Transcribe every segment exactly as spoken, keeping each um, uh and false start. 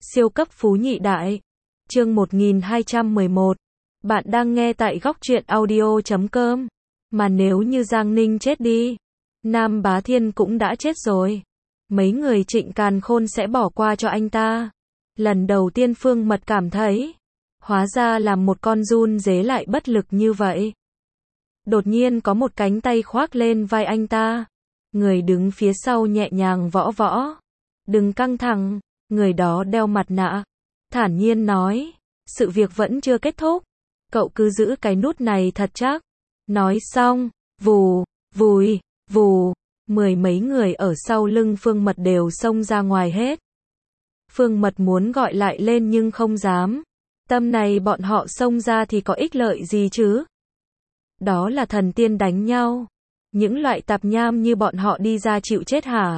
Siêu cấp phú nhị đại. Chương một nghìn hai trăm mười một. Bạn đang nghe tại góc truyện audio chấm com. Mà nếu như Giang Ninh chết đi, Nam Bá Thiên cũng đã chết rồi. Mấy người Trịnh Càn Khôn sẽ bỏ qua cho anh ta. Lần đầu tiên Phương Mật cảm thấy, hóa ra là một con giun dế lại bất lực như vậy. Đột nhiên có một cánh tay khoác lên vai anh ta. Người đứng phía sau nhẹ nhàng võ võ. Đừng căng thẳng, người đó đeo mặt nạ. Thản nhiên nói, sự việc vẫn chưa kết thúc. Cậu cứ giữ cái nút này thật chắc. Nói xong, vù, vùi, vù, mười mấy người ở sau lưng Phương Mật đều xông ra ngoài hết. Phương Mật muốn gọi lại lên nhưng không dám. Tâm này bọn họ xông ra thì có ích lợi gì chứ? Đó là thần tiên đánh nhau. Những loại tạp nham như bọn họ đi ra chịu chết hả?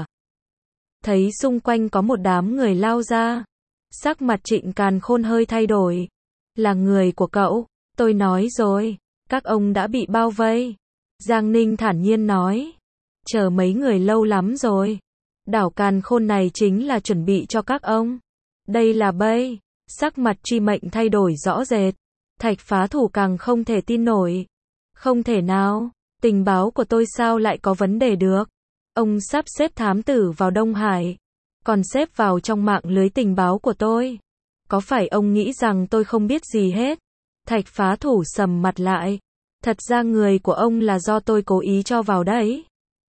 Thấy xung quanh có một đám người lao ra. Sắc mặt Trịnh Càn Khôn hơi thay đổi. Là người của cậu, tôi nói rồi. Các ông đã bị bao vây. Giang Ninh thản nhiên nói. Chờ mấy người lâu lắm rồi. Đảo Càn Khôn này chính là chuẩn bị cho các ông. Đây là bẫy. Sắc mặt Tri Mệnh thay đổi rõ rệt. Thạch Phá Thủ càng không thể tin nổi. Không thể nào, tình báo của tôi sao lại có vấn đề được? Ông sắp xếp thám tử vào Đông Hải, còn xếp vào trong mạng lưới tình báo của tôi. Có phải ông nghĩ rằng tôi không biết gì hết? Thạch Phá Thủ sầm mặt lại. Thật ra người của ông là do tôi cố ý cho vào đấy.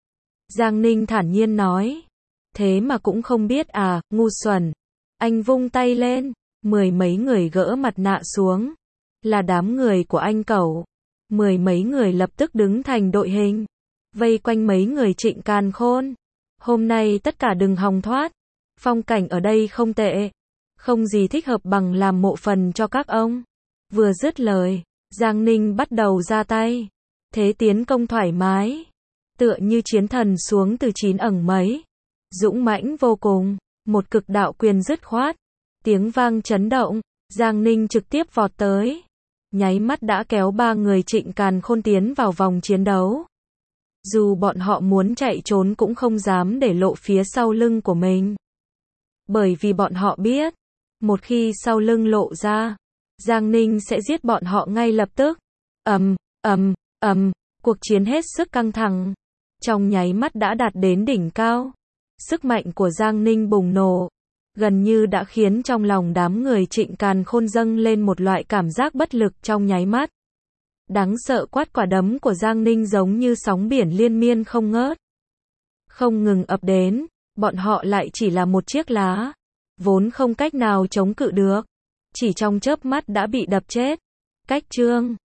Giang Ninh thản nhiên nói. Thế mà cũng không biết à, ngu xuẩn. Anh vung tay lên, mười mấy người gỡ mặt nạ xuống. Là đám người của anh cẩu. Mười mấy người lập tức đứng thành đội hình, vây quanh mấy người Trịnh Càn Khôn. Hôm nay tất cả đừng hòng thoát. Phong cảnh ở đây không tệ. Không gì thích hợp bằng làm mộ phần cho các ông. Vừa dứt lời, Giang Ninh bắt đầu ra tay. Thế tiến công thoải mái. Tựa như chiến thần xuống từ chín ầng mấy. Dũng mãnh vô cùng. Một cực đạo quyền dứt khoát. Tiếng vang chấn động. Giang Ninh trực tiếp vọt tới. Nháy mắt đã kéo ba người Trịnh Càn Khôn tiến vào vòng chiến đấu. Dù bọn họ muốn chạy trốn cũng không dám để lộ phía sau lưng của mình. Bởi vì bọn họ biết, một khi sau lưng lộ ra, Giang Ninh sẽ giết bọn họ ngay lập tức. Ầm, ầm, ầm, cuộc chiến hết sức căng thẳng. Trong nháy mắt đã đạt đến đỉnh cao. Sức mạnh của Giang Ninh bùng nổ. Gần như đã khiến trong lòng đám người Trịnh Càn Khôn dâng lên một loại cảm giác bất lực trong nháy mắt. Đáng sợ quát quả đấm của Giang Ninh giống như sóng biển liên miên không ngớt. Không ngừng ập đến, bọn họ lại chỉ là một chiếc lá. Vốn không cách nào chống cự được. Chỉ trong chớp mắt đã bị đập chết. Cách chương